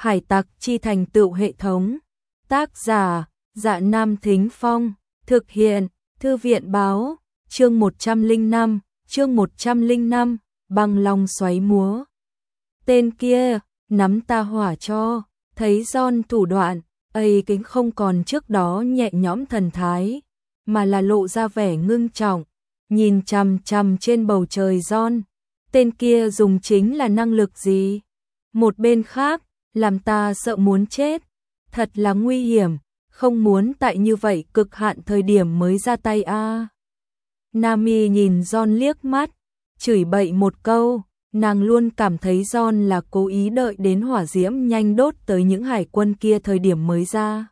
Hải tặc chi thành tựu hệ thống. Tác giả, Dạ Nam Thính Phong. Thực hiện, Thư viện báo. Chương 105, băng long xoáy múa. Tên kia, nắm ta hỏa cho, thấy John thủ đoạn, ấy kính không còn trước đó nhẹ nhõm thần thái, mà là lộ ra vẻ ngưng trọng, nhìn chằm chằm trên bầu trời John. Tên kia dùng chính là năng lực gì? Một bên khác, làm ta sợ muốn chết, thật là nguy hiểm, không muốn tại như vậy cực hạn thời điểm mới ra tay a. Nami nhìn John liếc mắt, chửi bậy một câu, nàng luôn cảm thấy John là cố ý đợi đến hỏa diễm nhanh đốt tới những hải quân kia thời điểm mới ra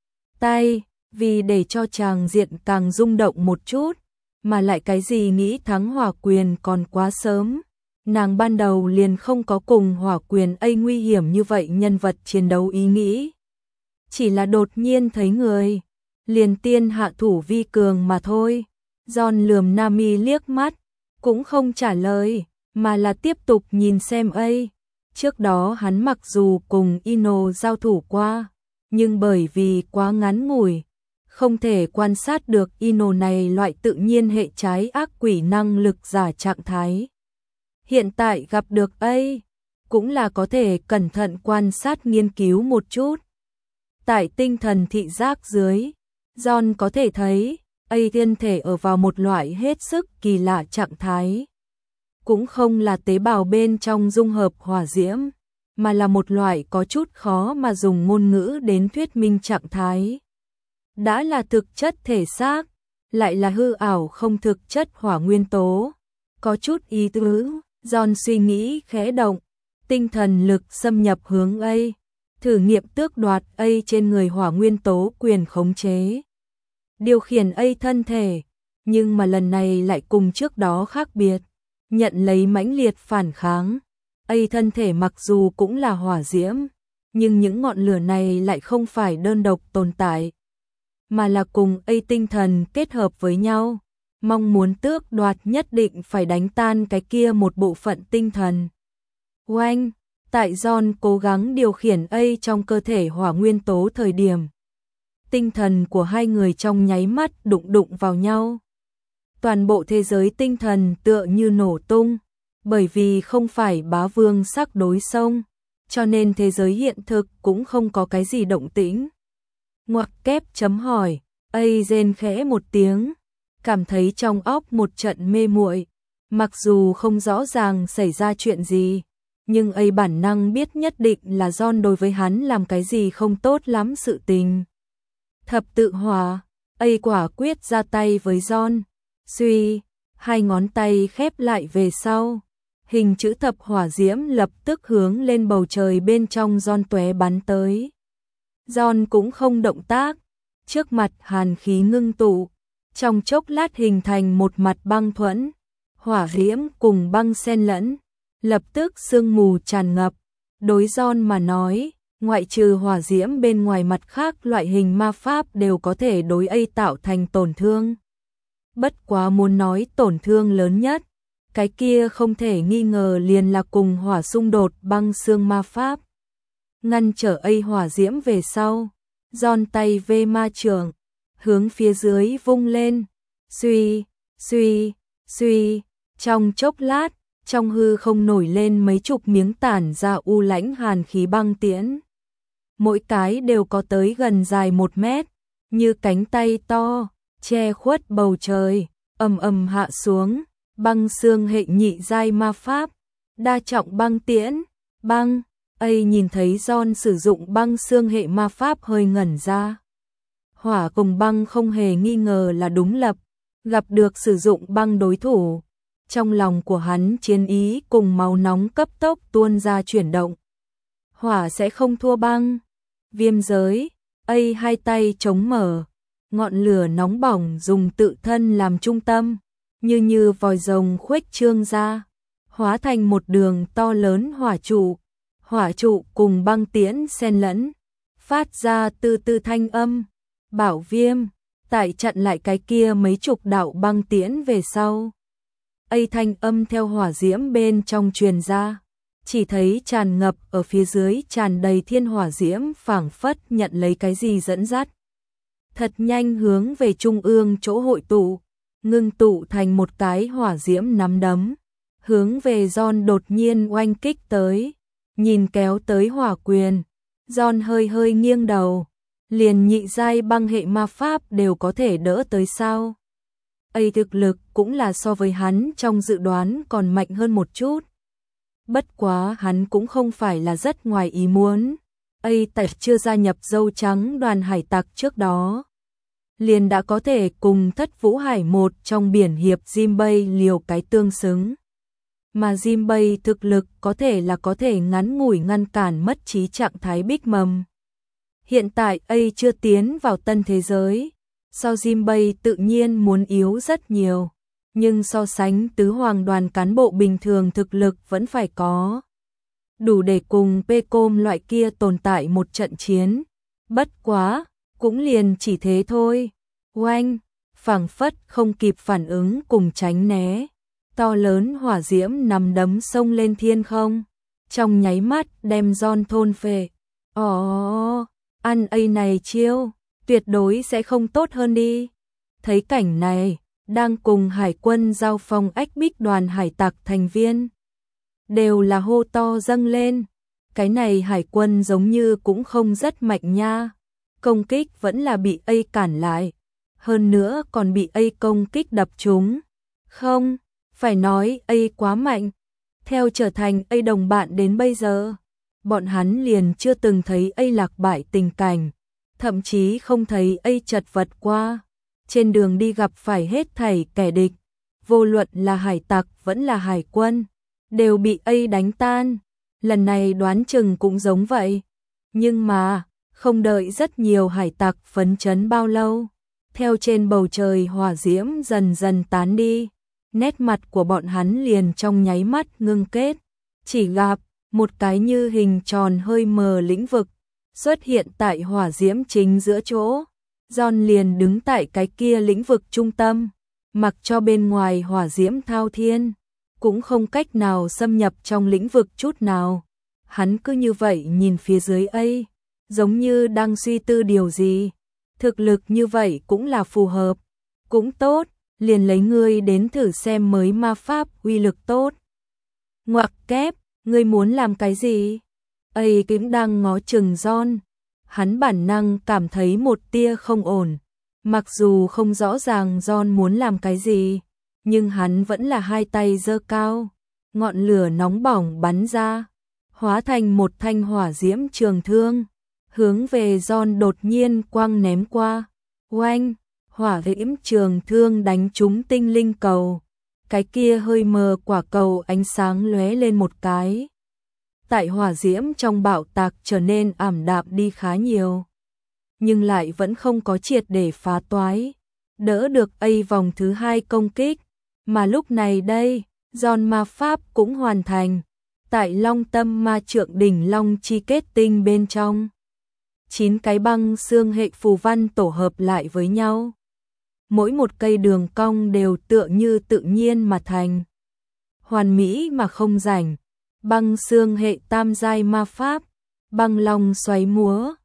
tay, vì để cho chàng diện càng rung động một chút, mà lại cái gì nghĩ thắng hỏa quyền còn quá sớm. Nàng ban đầu liền không có cùng hỏa quyền ấy nguy hiểm như vậy nhân vật chiến đấu ý nghĩ. Chỉ là đột nhiên thấy người, liền tiên hạ thủ vi cường mà thôi. John lườm Nami liếc mắt, cũng không trả lời, mà là tiếp tục nhìn xem ấy. Trước đó hắn mặc dù cùng Ino giao thủ qua, nhưng bởi vì quá ngắn ngủi, không thể quan sát được Ino này loại tự nhiên hệ trái ác quỷ năng lực giả trạng thái. Hiện tại gặp được ấy, cũng là có thể cẩn thận quan sát nghiên cứu một chút. Tại tinh thần thị giác dưới, John có thể thấy, ấy thiên thể ở vào một loại hết sức kỳ lạ trạng thái. Cũng không là tế bào bên trong dung hợp hỏa diễm, mà là một loại có chút khó mà dùng ngôn ngữ đến thuyết minh trạng thái. Đã là thực chất thể xác, lại là hư ảo không thực chất hỏa nguyên tố. Có chút ý tứ, John suy nghĩ khẽ động, tinh thần lực xâm nhập hướng ấy, thử nghiệm tước đoạt ấy trên người hỏa nguyên tố quyền khống chế. Điều khiển ấy thân thể, nhưng mà lần này lại cùng trước đó khác biệt, nhận lấy mãnh liệt phản kháng. Ấy thân thể mặc dù cũng là hỏa diễm, nhưng những ngọn lửa này lại không phải đơn độc tồn tại, mà là cùng ấy tinh thần kết hợp với nhau, mong muốn tước đoạt nhất định phải đánh tan cái kia một bộ phận tinh thần. Oanh, tại John cố gắng điều khiển ấy trong cơ thể hỏa nguyên tố thời điểm, tinh thần của hai người trong nháy mắt đụng vào nhau. Toàn bộ thế giới tinh thần tựa như nổ tung, bởi vì không phải bá vương sắc đối xông, cho nên thế giới hiện thực cũng không có cái gì động tĩnh. Ngoặc kép chấm hỏi, ấy rên khẽ một tiếng, cảm thấy trong óc một trận mê muội, mặc dù không rõ ràng xảy ra chuyện gì, nhưng ấy bản năng biết nhất định là John đối với hắn làm cái gì không tốt lắm sự tình. Thập tự hỏa, ấy quả quyết ra tay với John, suy, hai ngón tay khép lại về sau, hình chữ thập hỏa diễm lập tức hướng lên bầu trời bên trong John tóe bắn tới. John cũng không động tác, trước mặt hàn khí ngưng tụ, trong chốc lát hình thành một mặt băng thuẫn, hỏa diễm cùng băng xen lẫn, lập tức sương mù tràn ngập. Đối John mà nói, ngoại trừ hỏa diễm bên ngoài mặt khác loại hình ma pháp đều có thể đối ấy tạo thành tổn thương. Bất quá muốn nói tổn thương lớn nhất, cái kia không thể nghi ngờ liền là cùng hỏa xung đột băng xương ma pháp. Ngăn trở ấy hỏa diễm về sau, John tay vê ma trường, hướng phía dưới vung lên, suy, trong chốc lát, trong hư không nổi lên mấy chục miếng tản ra u lãnh hàn khí băng tiễn. Mỗi cái đều có tới gần dài 1 mét, như cánh tay to, che khuất bầu trời, ầm hạ xuống, băng xương hệ nhị giai ma pháp, đa trọng băng tiễn, băng. Ấy nhìn thấy John sử dụng băng xương hệ ma pháp hơi ngẩn ra. Hỏa cùng băng không hề nghi ngờ là đúng lập, gặp được sử dụng băng đối thủ. Trong lòng của hắn chiến ý cùng máu nóng cấp tốc tuôn ra chuyển động. Hỏa sẽ không thua băng. Viêm giới, ấy hai tay chống mở, ngọn lửa nóng bỏng dùng tự thân làm trung tâm, như vòi rồng khuếch trương ra, hóa thành một đường to lớn hỏa trụ. Hỏa trụ cùng băng tiễn xen lẫn, phát ra từ thanh âm. Bảo Viêm, tại chặn lại cái kia mấy chục đạo băng tiễn về sau. Ấy thanh âm theo hỏa diễm bên trong truyền ra, chỉ thấy tràn ngập ở phía dưới tràn đầy thiên hỏa diễm phảng phất nhận lấy cái gì dẫn dắt. Thật nhanh hướng về trung ương chỗ hội tụ, ngưng tụ thành một cái hỏa diễm nắm đấm, hướng về John đột nhiên oanh kích tới, nhìn kéo tới hỏa quyền, John hơi hơi nghiêng đầu, liền nhị giai băng hệ ma pháp đều có thể đỡ tới sao? Ấy thực lực cũng là so với hắn trong dự đoán còn mạnh hơn một chút. Bất quá hắn cũng không phải là rất ngoài ý muốn. Ấy tại chưa gia nhập dâu trắng đoàn hải tặc trước đó, liền đã có thể cùng Thất Vũ Hải một trong biển hiệp Jinbei liều cái tương xứng. Mà Jinbei thực lực có thể ngắn ngủi ngăn cản mất trí trạng thái Big Mom. Hiện tại ấy chưa tiến vào tân thế giới, so Jinbei tự nhiên muốn yếu rất nhiều, nhưng so sánh tứ hoàng đoàn cán bộ bình thường thực lực vẫn phải có. Đủ để cùng Pecom loại kia tồn tại một trận chiến. Bất quá, cũng liền chỉ thế thôi. Oanh, phảng phất không kịp phản ứng cùng tránh né. To lớn hỏa diễm nằm đấm sông lên thiên không. Trong nháy mắt đem John thôn phệ. Ăn ấy này chiêu, tuyệt đối sẽ không tốt hơn đi. Thấy cảnh này, đang cùng hải quân giao phong ách bích đoàn hải tặc thành viên. Đều là hô to dâng lên. Cái này hải quân giống như cũng không rất mạnh nha. Công kích vẫn là bị A cản lại. Hơn nữa còn bị A công kích đập trúng. Không, phải nói A quá mạnh. Theo trở thành A đồng bạn đến bây giờ, bọn hắn liền chưa từng thấy A lạc bại tình cảnh. Thậm chí không thấy A chật vật qua. Trên đường đi gặp phải hết thảy kẻ địch. Vô luận là hải tặc vẫn là hải quân, đều bị A đánh tan. Lần này đoán chừng cũng giống vậy. Nhưng mà, không đợi rất nhiều hải tặc phấn chấn bao lâu. Theo trên bầu trời hỏa diễm dần dần tán đi, nét mặt của bọn hắn liền trong nháy mắt ngưng kết. Chỉ gặp một cái như hình tròn hơi mờ lĩnh vực xuất hiện tại hỏa diễm chính giữa chỗ. John liền đứng tại cái kia lĩnh vực trung tâm, mặc cho bên ngoài hỏa diễm thao thiên, cũng không cách nào xâm nhập trong lĩnh vực chút nào. Hắn cứ như vậy nhìn phía dưới A, giống như đang suy tư điều gì. Thực lực như vậy cũng là phù hợp, cũng tốt, liền lấy ngươi đến thử xem mới ma pháp uy lực tốt. Ngoặc kép, ngươi muốn làm cái gì? A cũng đang ngó chừng John. Hắn bản năng cảm thấy một tia không ổn. Mặc dù không rõ ràng John muốn làm cái gì, nhưng hắn vẫn là hai tay giơ cao, ngọn lửa nóng bỏng bắn ra, hóa thành một thanh hỏa diễm trường thương, hướng về John đột nhiên quăng ném qua. Oanh, hỏa diễm trường thương đánh trúng tinh linh cầu. Cái kia hơi mờ quả cầu ánh sáng lóe lên một cái. Tại hỏa diễm trong bạo tạc trở nên ảm đạm đi khá nhiều, nhưng lại vẫn không có triệt để phá toái, đỡ được A vòng thứ hai công kích. Mà lúc này đây, John ma pháp cũng hoàn thành. Tại Long Tâm ma trượng đỉnh long chi kết tinh bên trong, 9 cái băng xương hệ phù văn tổ hợp lại với nhau. Mỗi một cây đường cong đều tựa như tự nhiên mà thành. Hoàn mỹ mà không rảnh. Băng xương hệ tam giai ma pháp, băng long xoáy múa,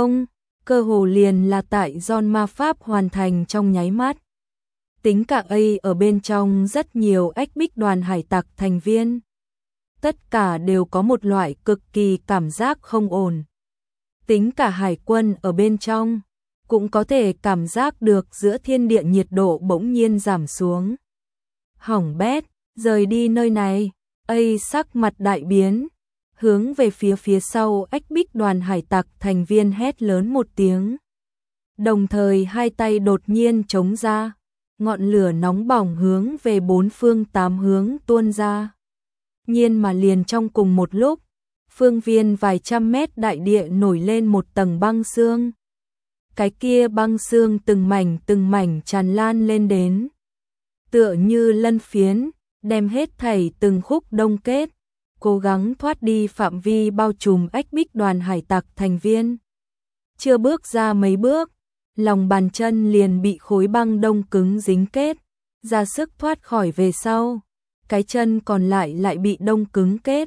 cơ hồ liền là tại John ma pháp hoàn thành trong nháy mắt. Tính cả A ở bên trong rất nhiều ách bích đoàn hải tặc thành viên. Tất cả đều có một loại cực kỳ cảm giác không ổn. Tính cả hải quân ở bên trong, cũng có thể cảm giác được giữa thiên địa nhiệt độ bỗng nhiên giảm xuống. Hỏng bét, rời đi nơi này. A sắc mặt đại biến, hướng về phía sau ách bích đoàn hải tặc thành viên hét lớn một tiếng. Đồng thời hai tay đột nhiên chống ra, ngọn lửa nóng bỏng hướng về bốn phương tám hướng tuôn ra. Nhiên mà liền trong cùng một lúc, phương viên vài trăm mét đại địa nổi lên một tầng băng xương. Cái kia băng xương từng mảnh tràn lan lên đến, tựa như lân phiến, đem hết thảy từng khúc đông kết, cố gắng thoát đi phạm vi bao trùm ách bích đoàn hải tặc thành viên. Chưa bước ra mấy bước, lòng bàn chân liền bị khối băng đông cứng dính kết, ra sức thoát khỏi về sau, cái chân còn lại bị đông cứng kết,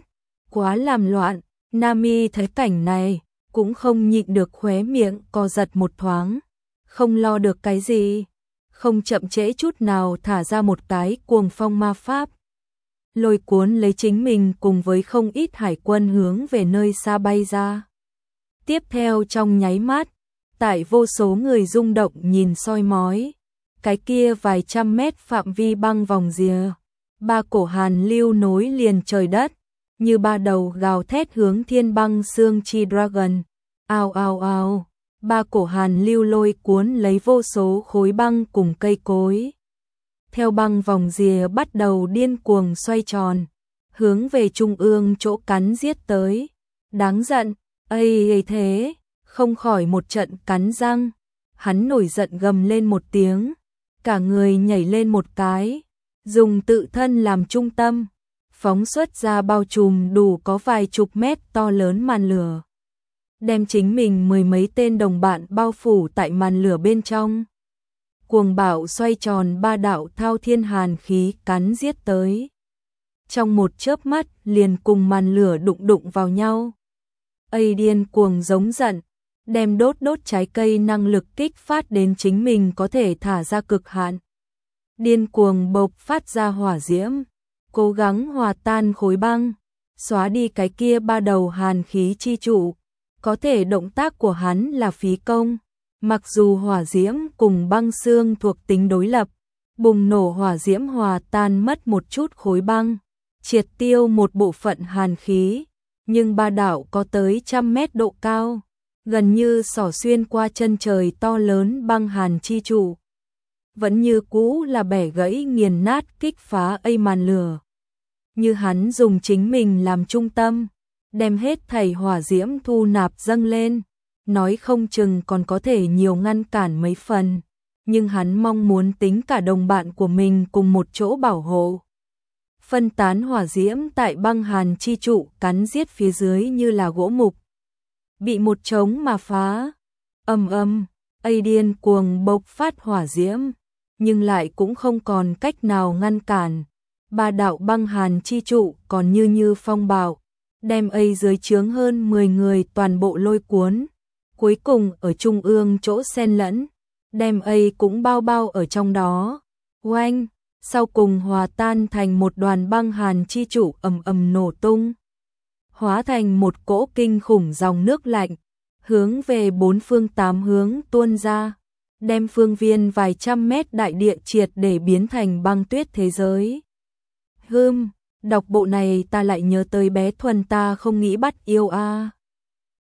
quá làm loạn. Nami thấy cảnh này, cũng không nhịn được khóe miệng co giật một thoáng, không lo được cái gì, không chậm trễ chút nào thả ra một cái cuồng phong ma pháp. Lôi cuốn lấy chính mình cùng với không ít hải quân hướng về nơi xa bay ra. Tiếp theo trong nháy mắt, tại vô số người rung động nhìn soi mói, cái kia vài trăm mét phạm vi băng vòng rìa, ba cổ hàn lưu nối liền trời đất, như ba đầu gào thét hướng thiên băng xương chi dragon. Ao ao ao, ba cổ hàn lưu lôi cuốn lấy vô số khối băng cùng cây cối. Theo băng vòng rìa bắt đầu điên cuồng xoay tròn, hướng về trung ương chỗ cắn giết tới. Đáng giận, ây thế, không khỏi một trận cắn răng. Hắn nổi giận gầm lên một tiếng, cả người nhảy lên một cái, dùng tự thân làm trung tâm, phóng xuất ra bao trùm đủ có vài chục mét to lớn màn lửa, đem chính mình mười mấy tên đồng bạn bao phủ tại màn lửa bên trong. Cuồng bạo xoay tròn ba đạo thao thiên hàn khí cắn giết tới. Trong một chớp mắt liền cùng màn lửa đụng đụng vào nhau. Điên cuồng giống giận, đem đốt trái cây năng lực kích phát đến chính mình có thể thả ra cực hạn. Điên cuồng bộc phát ra hỏa diễm, cố gắng hòa tan khối băng, xóa đi cái kia ba đầu hàn khí chi trụ. Có thể động tác của hắn là phí công, mặc dù hỏa diễm cùng băng xương thuộc tính đối lập, bùng nổ hỏa diễm hòa tan mất một chút khối băng, triệt tiêu một bộ phận hàn khí, nhưng ba đạo có tới trăm mét độ cao, gần như xỏ xuyên qua chân trời to lớn băng hàn chi trụ. Vẫn như cũ là bẻ gãy nghiền nát kích phá màn lửa. Như hắn dùng chính mình làm trung tâm, đem hết thảy hỏa diễm thu nạp dâng lên, nói không chừng còn có thể nhiều ngăn cản mấy phần, nhưng hắn mong muốn tính cả đồng bạn của mình cùng một chỗ bảo hộ. Phân tán hỏa diễm tại băng hàn chi trụ cắn giết phía dưới như là gỗ mục, bị một trống mà phá. Điên cuồng bộc phát hỏa diễm, nhưng lại cũng không còn cách nào ngăn cản. Ba đạo băng hàn chi trụ còn như phong bạo, đem dưới chướng hơn 10 người toàn bộ lôi cuốn, cuối cùng ở trung ương chỗ xen lẫn, đem cũng bao ở trong đó. Oanh, sau cùng hòa tan thành một đoàn băng hàn chi trụ ầm nổ tung, hóa thành một cỗ kinh khủng dòng nước lạnh, hướng về bốn phương tám hướng tuôn ra, đem phương viên vài trăm mét đại địa triệt để biến thành băng tuyết thế giới. Đọc bộ này ta lại nhớ tới bé Thuần ta không nghĩ bắt yêu a.